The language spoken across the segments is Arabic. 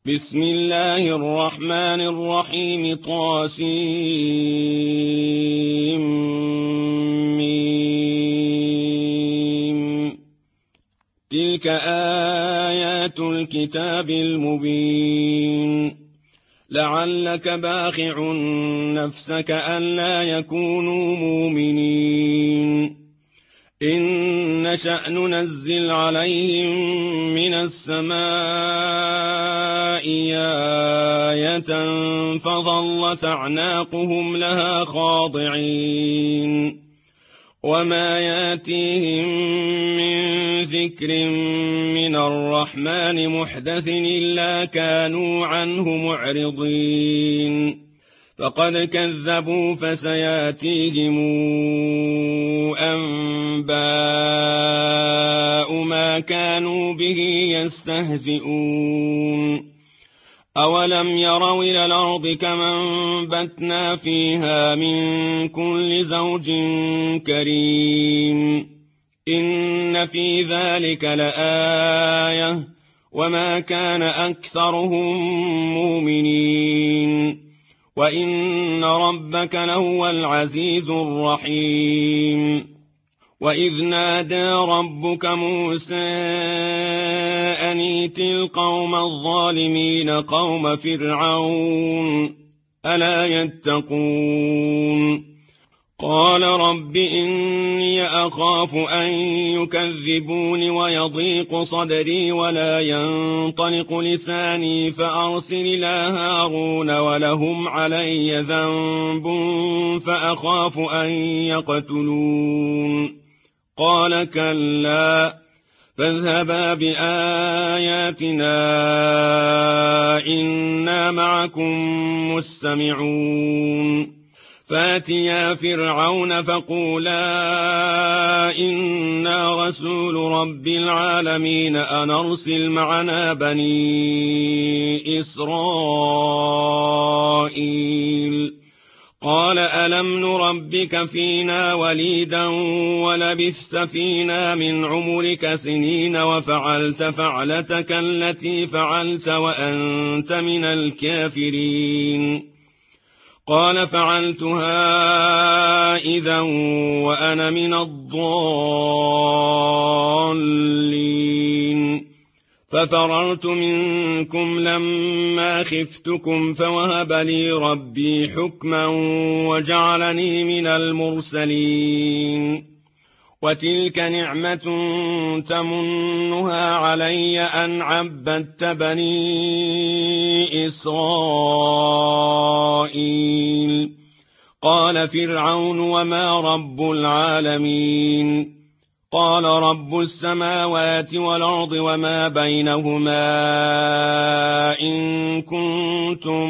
بسم الله الرحمن الرحيم طاسيم تلك آيات الكتاب المبين لعلك باخع نفسك ألا يكونوا مؤمنين إن نشأ ننزل عليهم من السماء آية فظلت أعناقهم لها خاضعين وما ياتيهم من ذكر من الرحمن محدث إلا كانوا عنه معرضين فقد كذبوا فسياتيهم أنباء ما كانوا به يستهزئون أولم يروا إلى الأرض كما أنبتنا فيها من كل زوج كريم إن في ذلك لآية وما كان أكثرهم مؤمنين وإن ربك لهو العزيز الرحيم وإذ نادى ربك موسى أن ائت القوم الظالمين قوم فرعون ألا يتقون قال رب إني أخاف أن يكذبون ويضيق صدري ولا ينطلق لساني فأرسل إلى هارون ولهم علي ذنب فأخاف أن يقتلون قال كلا فاذهبا بآياتنا إنا معكم مستمعون فاتيا فرعون فقولا إنا رسول رب العالمين أن أرسل معنا بني إسرائيل قال ألم نربك فينا وليدا ولبثت فينا من عمرك سنين وفعلت فعلتك التي فعلت وأنت من الكافرين قال فعلتها إذا وأنا من الضالين ففررت منكم لما خفتكم فوهب لي ربي حكما وجعلني من المرسلين وتلك نعمة تمنها علي أن عبدت بني إسرائيل قال فرعون وما رب العالمين قال رب السماوات والأرض وما بينهما إن كنتم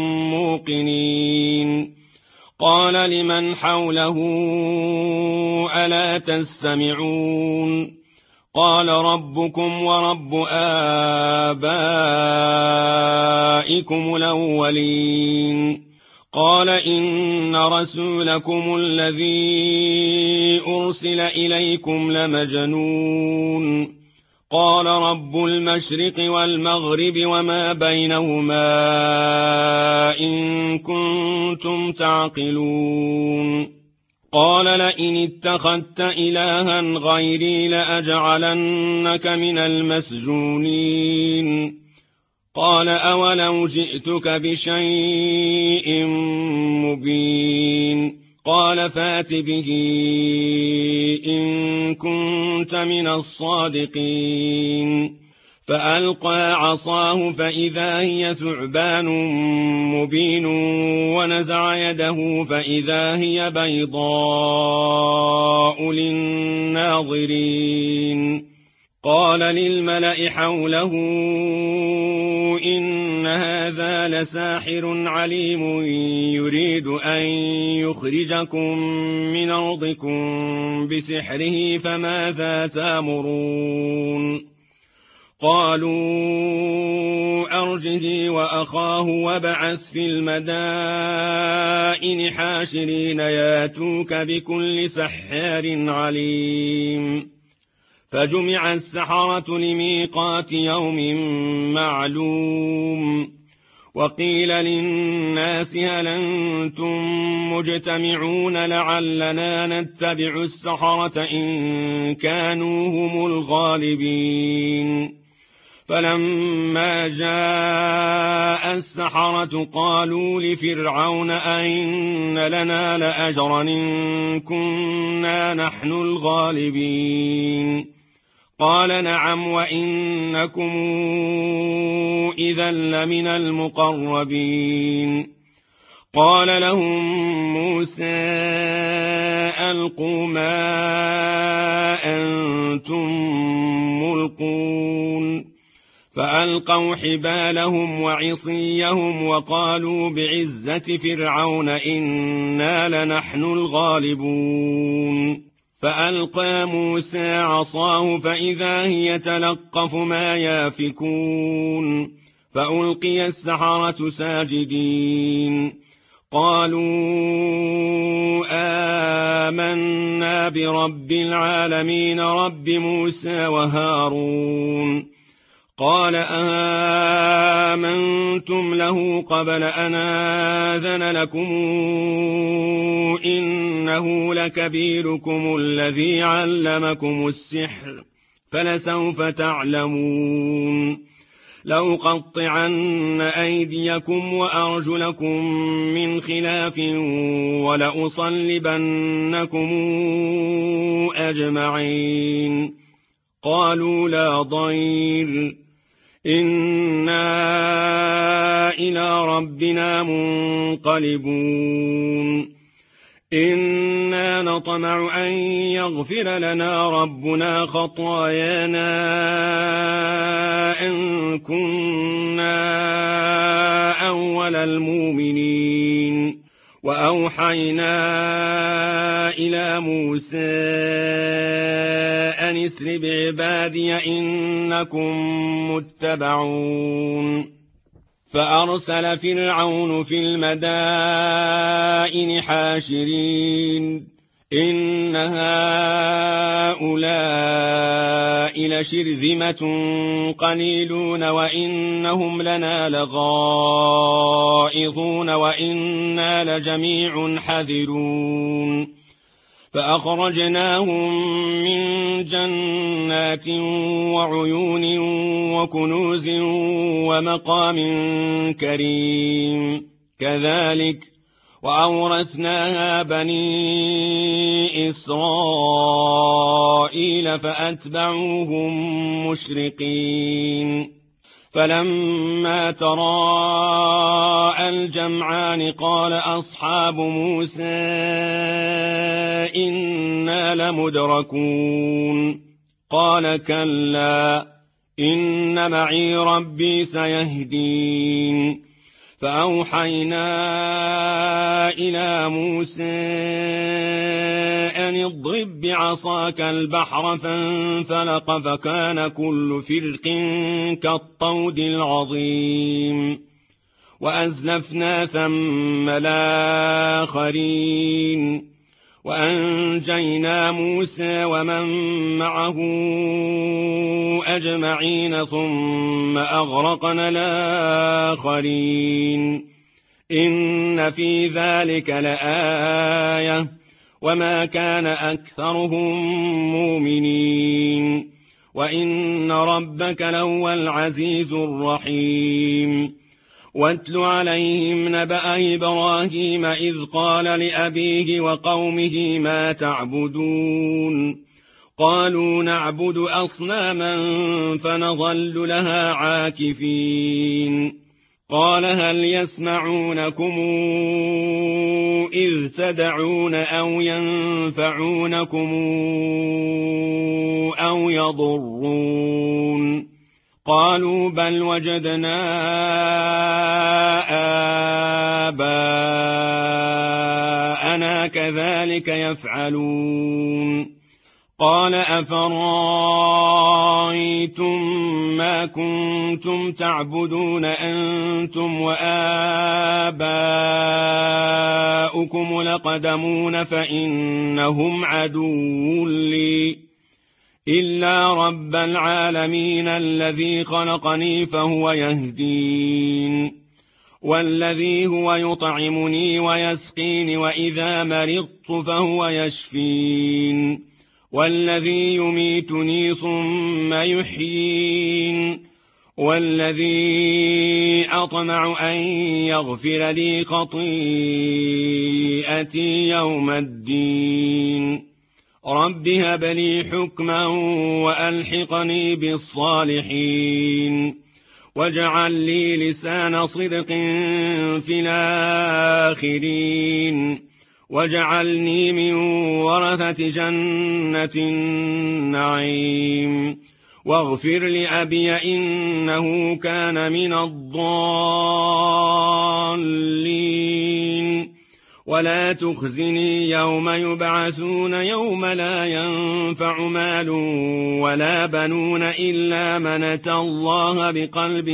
موقنين قال لمن حوله ألا تستمعون قال ربكم ورب آبائكم الأولين قال إن رسولكم الذي أرسل إليكم لمجنون قال رب المشرق والمغرب وما بينهما إن كنتم تعقلون قال لئن اتخذت إلها غيري لأجعلنك من المسجونين قال أولو جئتك بشيء مبين قال فات به إن كنت من الصادقين فألقى عصاه فإذا هي ثعبان مبين ونزع يده فإذا هي بيضاء للناظرين قال للملأ حوله إن هذا لساحر عليم يريد أن يخرجكم من أرضكم بسحره فماذا تأمرون قالوا أرجه وأخاه وابعث في المدائن حاشرين ياتوك بكل سحار عليم فجمع السحرة لميقات يوم معلوم وقيل للناس هل أنتم مجتمعون لعلنا نتبع السحرة إن كانوا هم الغالبين فلما جاء السحرة قالوا لفرعون أئن لنا لأجرا إن كنا نحن الغالبين قال نعم وإنكم إذا لمن المقربين قال لهم موسى ألقوا ما أنتم ملقون فألقوا حبالهم وعصيهم وقالوا بعزة فرعون إنا لنحن الغالبون فألقى موسى عصاه فإذا هي تلقف ما يافكون فألقي السحرة ساجدين قالوا آمنا برب العالمين رب موسى وهارون قال آمنتم له قبل أن آذن لكم إنه لكبيركم الذي علمكم السحر فلسوف تعلمون لأقطعن أيديكم وأرجلكم من خلاف ولأصلبنكم أجمعين قالوا لا ضير إنا إلى ربنا منقلبون إنا نطمع أن يغفر لنا ربنا خطايانا أن كنا أول المؤمنين وأوحينا إلى موسى أن اسر بعبادي إنكم متبعون فأرسل فرعون في المدائن حاشرين إن هؤلاء لشرذمة قليلون وإنهم لنا لغائظون وإنا لجميع حذرون فأخرجناهم من جنات وعيون وكنوز ومقام كريم كذلك وأورثناها بني إسرائيل فأتبعوهم مشرقين فلما تراءى الجمعان قال أصحاب موسى إنا لمدركون قال كلا إن معي ربي سيهدين فأوحينا إلى موسى أن اضرب بعصاك البحر فانفلق فكان كل فرق كالطود العظيم وأزلفنا ثم الآخرين وأنجينا موسى ومن معه أجمعين ثم أغرقنا الآخرين إن في ذلك لآية وما كان أكثرهم مؤمنين وإن ربك لهو العزيز الرحيم واتل عليهم نبأ إبراهيم إذ قال لأبيه وقومه ما تعبدون قالوا نعبد أصناما فنظل لها عاكفين قال هل يسمعونكم إذ تدعون أو ينفعونكم أو يضرون قالوا بل وجدنا آباءنا كذلك يفعلون قال أفرأيتم ما كنتم تعبدون أنتم وآباؤكم الأقدمون فإنهم عدو لي إلا رب العالمين الذي خلقني فهو يهدين، والذي هو يطعمني ويسقين وإذا مرضت فهو يشفين، والذي يميتني ثم يحيين، والذي أطمع أن يغفر لي خطيئتي يوم الدين. رب هب لي حكما وألحقني بالصالحين، واجعل لي لسان صدق في الآخرين، واجعلني من ورثة جنة النعيم، واغفر لأبي إنه كان من الضالين، ولا تخزني يوم يبعثون يوم لا ينفع مال ولا بنون إلا من أتى الله بقلب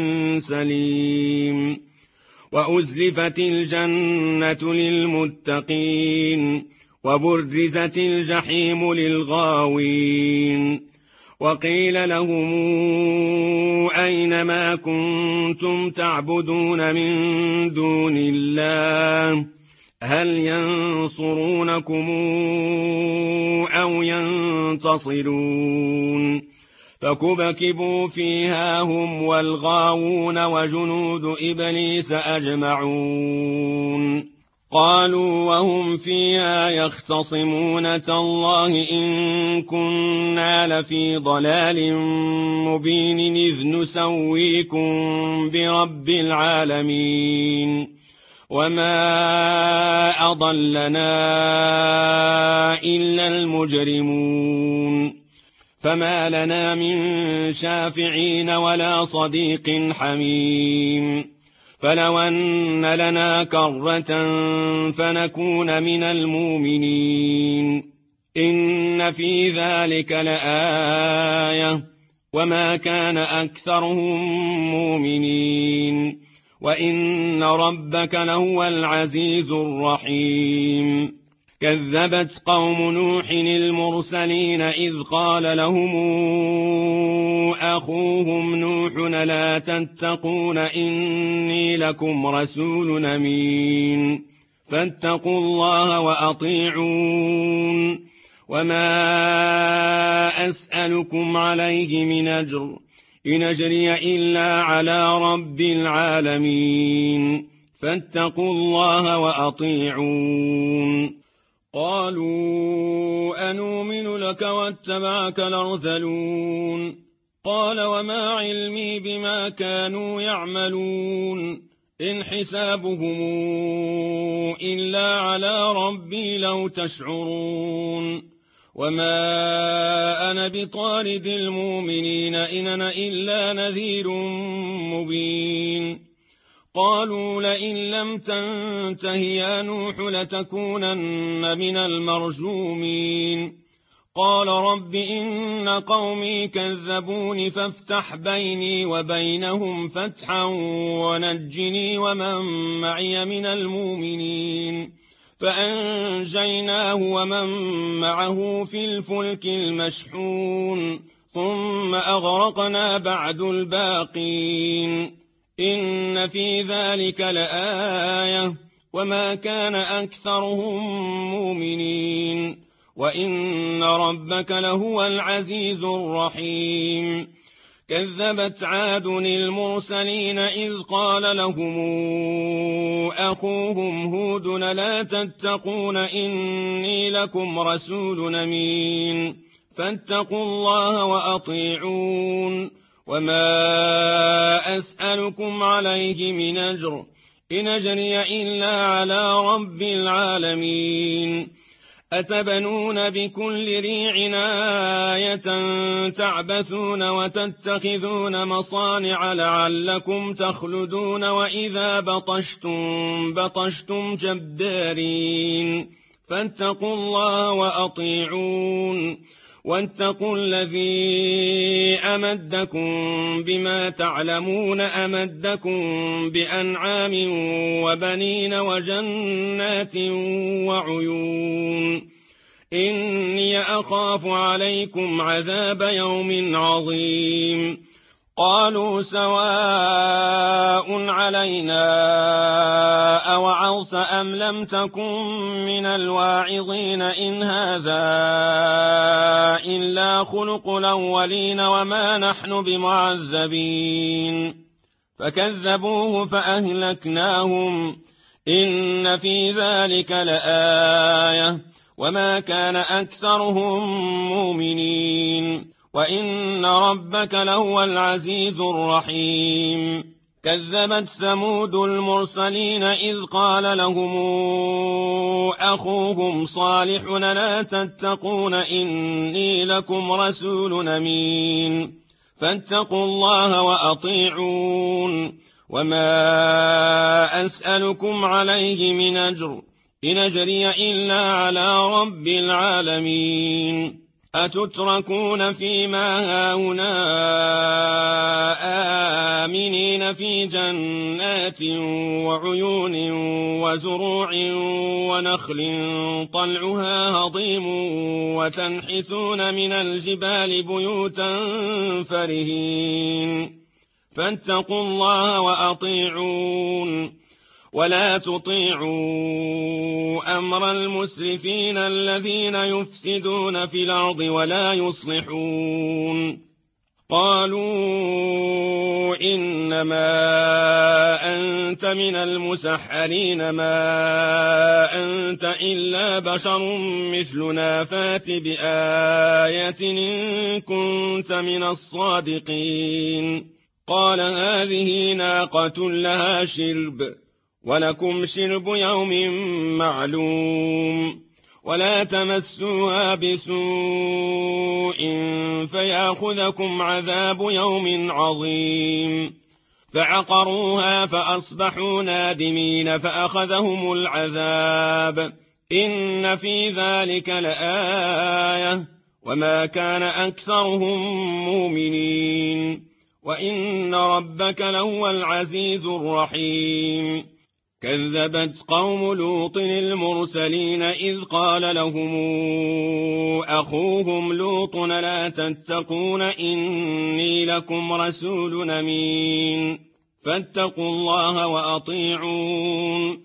سليم. وأزلفت الجنة للمتقين، وبرزت الجحيم للغاوين، وقيل لهم أين ما كنتم تعبدون من دون الله هل ينصرونكم أو ينتصرون؟ فكبكبوا فيها هم والغاوون وجنود إبليس أجمعون. قالوا وهم فيها يختصمون تالله إن كنا لفي ضلال مبين إذ نسويكم برب العالمين وما أضلنا إلا المجرمون فما لنا من شافعين ولا صديق حميم فلو أن لنا كرة فنكون من المؤمنين إن في ذلك لآية وما كان أكثرهم مؤمنين وإن ربك لهو العزيز الرحيم. كذبت قوم نوح المرسلين إذ قال لهم أخوهم نوح لا تتقون إني لكم رسول أمين فاتقوا الله وأطيعون وما أسألكم عليه من أجر إن أجري إلا على رب العالمين فاتقوا الله وأطيعون. قالوا أنؤمن لك واتبعك الأرذلون قال وما علمي بما كانوا يعملون إن حسابهم إلا على ربي لو تشعرون وما أنا بطارد المؤمنين إن أنا إلا نذير مبين. قالوا لئن لم تنته يا نوح لتكونن من المرجومين قال رب إن قومي كذبوني فافتح بيني وبينهم فتحا ونجني ومن معي من المؤمنين فأنجيناه ومن معه في الفلك المشحون ثم أغرقنا بعد الباقين إن في ذلك لآية وما كان أكثرهم مؤمنين وإن ربك لهو العزيز الرحيم. كذبت عاد المرسلين إذ قال لهم أخوهم هود لا تتقون إني لكم رسول أمين فاتقوا الله وأطيعون وما أسألكم عليه من أجر إن أجري إلا على رب العالمين. أتبنون بكل ريع آية تعبثون وتتخذون مصانع لعلكم تخلدون وإذا بطشتم جبارين فاتقوا الله وأطيعون واتقوا الذي أمدكم بما تعلمون أمدكم بأنعام وبنين وجنات وعيون إني أخاف عليكم عذاب يوم عظيم قالوا سواء علينا أوعظت أم لم تكن من الواعظين إن هذا إلا خلق الأولين وما نحن بمعذبين فكذبوه فأهلكناهم إن في ذلك لآية وما كان أكثرهم مؤمنين وإن ربك لهو العزيز الرحيم كذبت ثمود المرسلين إذ قال لهم أخوهم صالح لا تتقون إني لكم رسول أمين فاتقوا الله وأطيعون وما أسألكم عليه من أجر إن أجري إلا على رب العالمين أتتركون فيما هاهنا آمنين في جنات وعيون وزروع ونخل طلعها هضيم وتنحتون من الجبال بيوتا فرهين فاتقوا الله وأطيعون ولا تطيعوا أمر المسرفين الذين يفسدون في الأرض ولا يصلحون قالوا إنما أنت من المسحرين ما أنت إلا بشر مثلنا فات بآية إن كنت من الصادقين قال هذه ناقة لها شرب ولكم شرب يوم معلوم ولا تمسوها بسوء فيأخذكم عذاب يوم عظيم فعقروها فأصبحوا نادمين فأخذهم العذاب إن في ذلك لآية وما كان أكثرهم مؤمنين وإن ربك لهو العزيز الرحيم كذبت قوم لوط المرسلين إذ قال لهم أخوهم لوط لا تتقون إني لكم رسول أمين فاتقوا الله وأطيعون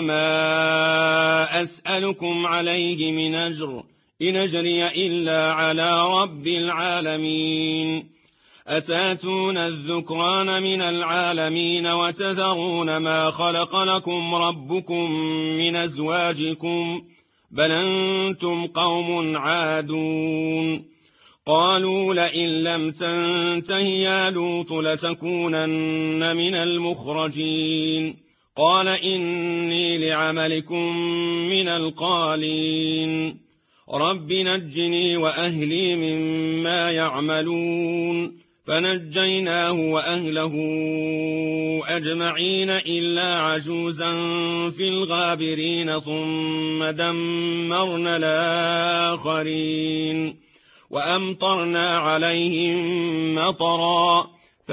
وما أسألكم عليه من أجر إن أجري إلا على رب العالمين أتاتون الذكران من العالمين وتذرون ما خلق لكم ربكم من أزواجكم بل أنتم قوم عادون قالوا لئن لم تنته يا لوط لتكونن من المخرجين قال إني لعملكم من القالين رب نجني وأهلي مما يعملون فنجيناه وأهله أجمعين إلا عجوزا في الغابرين ثم دمرنا الآخرين وأمطرنا عليهم مطرا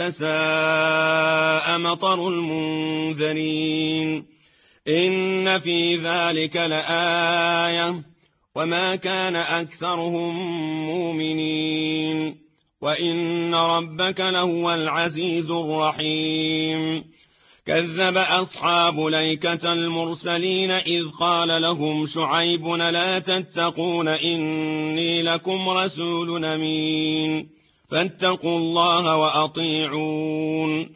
فساء مطر المنذرين إن في ذلك لآية وما كان أكثرهم مؤمنين وإن ربك لهو العزيز الرحيم كذب أصحاب ليكة المرسلين إذ قال لهم شعيب لا تتقون إني لكم رسول أمين فاتقوا الله وأطيعون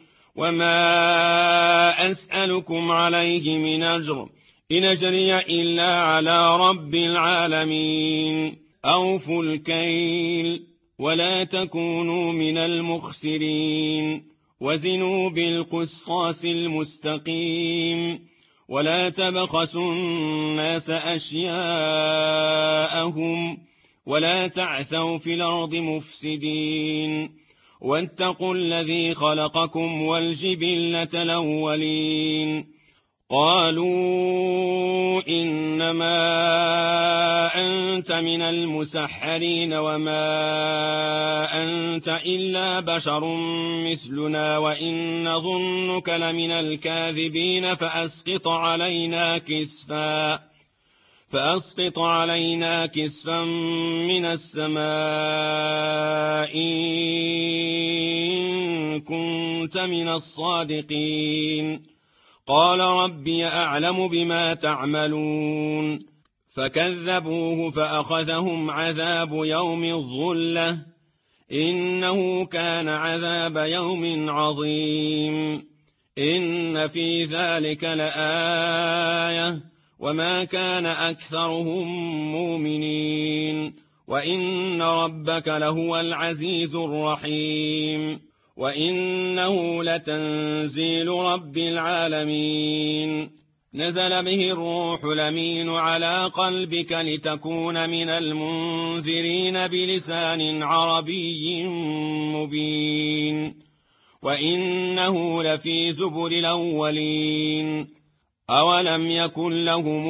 وما أسألكم عليه من أجر إن أجري إلا على رب العالمين أوفوا الكيل ولا تكونوا من المخسرين وزنوا بالقسطاس المستقيم ولا تبخسوا الناس أشياءهم ولا تعثوا في الأرض مفسدين واتقوا الذي خلقكم والجبلة الأولين قالوا إنما أنت من المسحرين وما أنت إلا بشر مثلنا وإن نظنك لمن الكاذبين فأسقط علينا كسفا من السماء إن كنت من الصادقين. قال ربي أعلم بما تعملون. فكذبوه فأخذهم عذاب يوم الظلة إنه كان عذاب يوم عظيم. إن في ذلك لآية وما كان أكثرهم مؤمنين وإن ربك لهو العزيز الرحيم. وإنه لتنزيل رب العالمين. نزل به الروح الأمين على قلبك لتكون من المنذرين بلسان عربي مبين. وإنه لفي زبر الأولين. أولم يكن لهم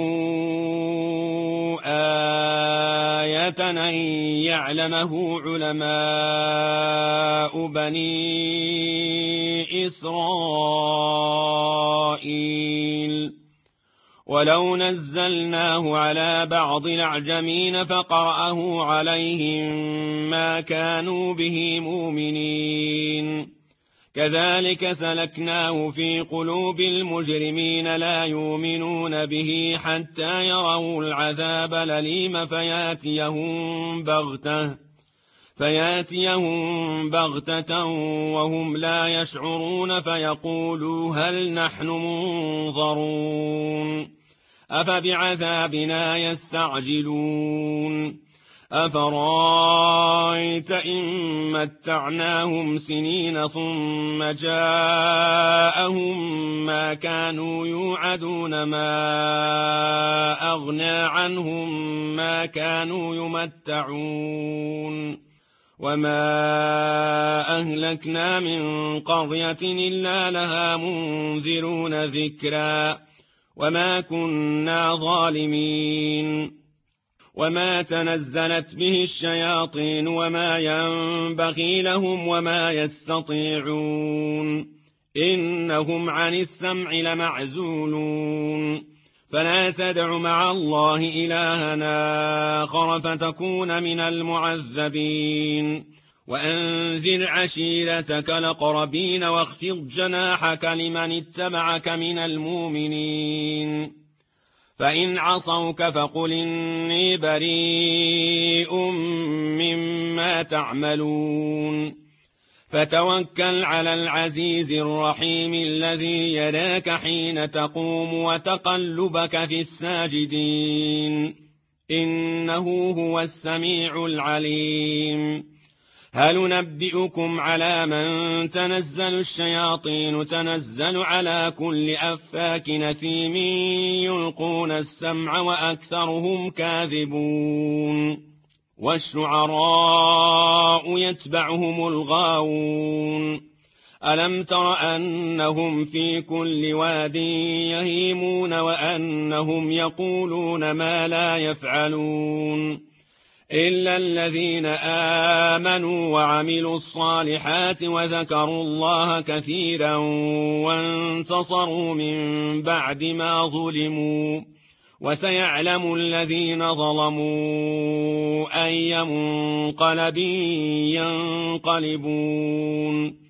آية أن يعلمه علماء بني إسرائيل. ولو نزلناه على بعض الأعجمين فقرأه عليهم ما كانوا به مؤمنين. كذلك سلكناه في قلوب المجرمين لا يؤمنون به حتى يروا العذاب الأليم فياتيهم بغتة وهم لا يشعرون فيقولوا هل نحن منظرون أفبعذابنا يستعجلون أفرايت إن متعناهم سنين ثم جاءهم ما كانوا يوعدون ما أغنى عنهم ما كانوا يمتعون وما أهلكنا من قرية إلا لها منذرون ذكرا وما كنا ظالمين. وما تنزلت به الشياطين وما ينبغي لهم وما يستطيعون إنهم عن السمع لمعزولون. فلا تدع مع الله إلها آخر فتكون من المعذبين. وأنذر عشيرتك الأقربين واخفض جناحك لمن اتبعك من المؤمنين. فإن عصوك فقل إني بريء مما تعملون. فتوكل على العزيز الرحيم الذي يراك حين تقوم وتقلبك في الساجدين إنه هو السميع العليم. هل ننبئكم على من تنزل الشياطين تنزل على كل أفاك نثيم يلقون السمع وأكثرهم كاذبون. والشعراء يتبعهم الغاوون. ألم تر أنهم في كل واد يهيمون وأنهم يقولون ما لا يفعلون إلا الذين آمنوا وعملوا الصالحات وذكروا الله كثيرا وانتصروا من بعد ما ظلموا وسيعلم الذين ظلموا أي منقلب ينقلبون.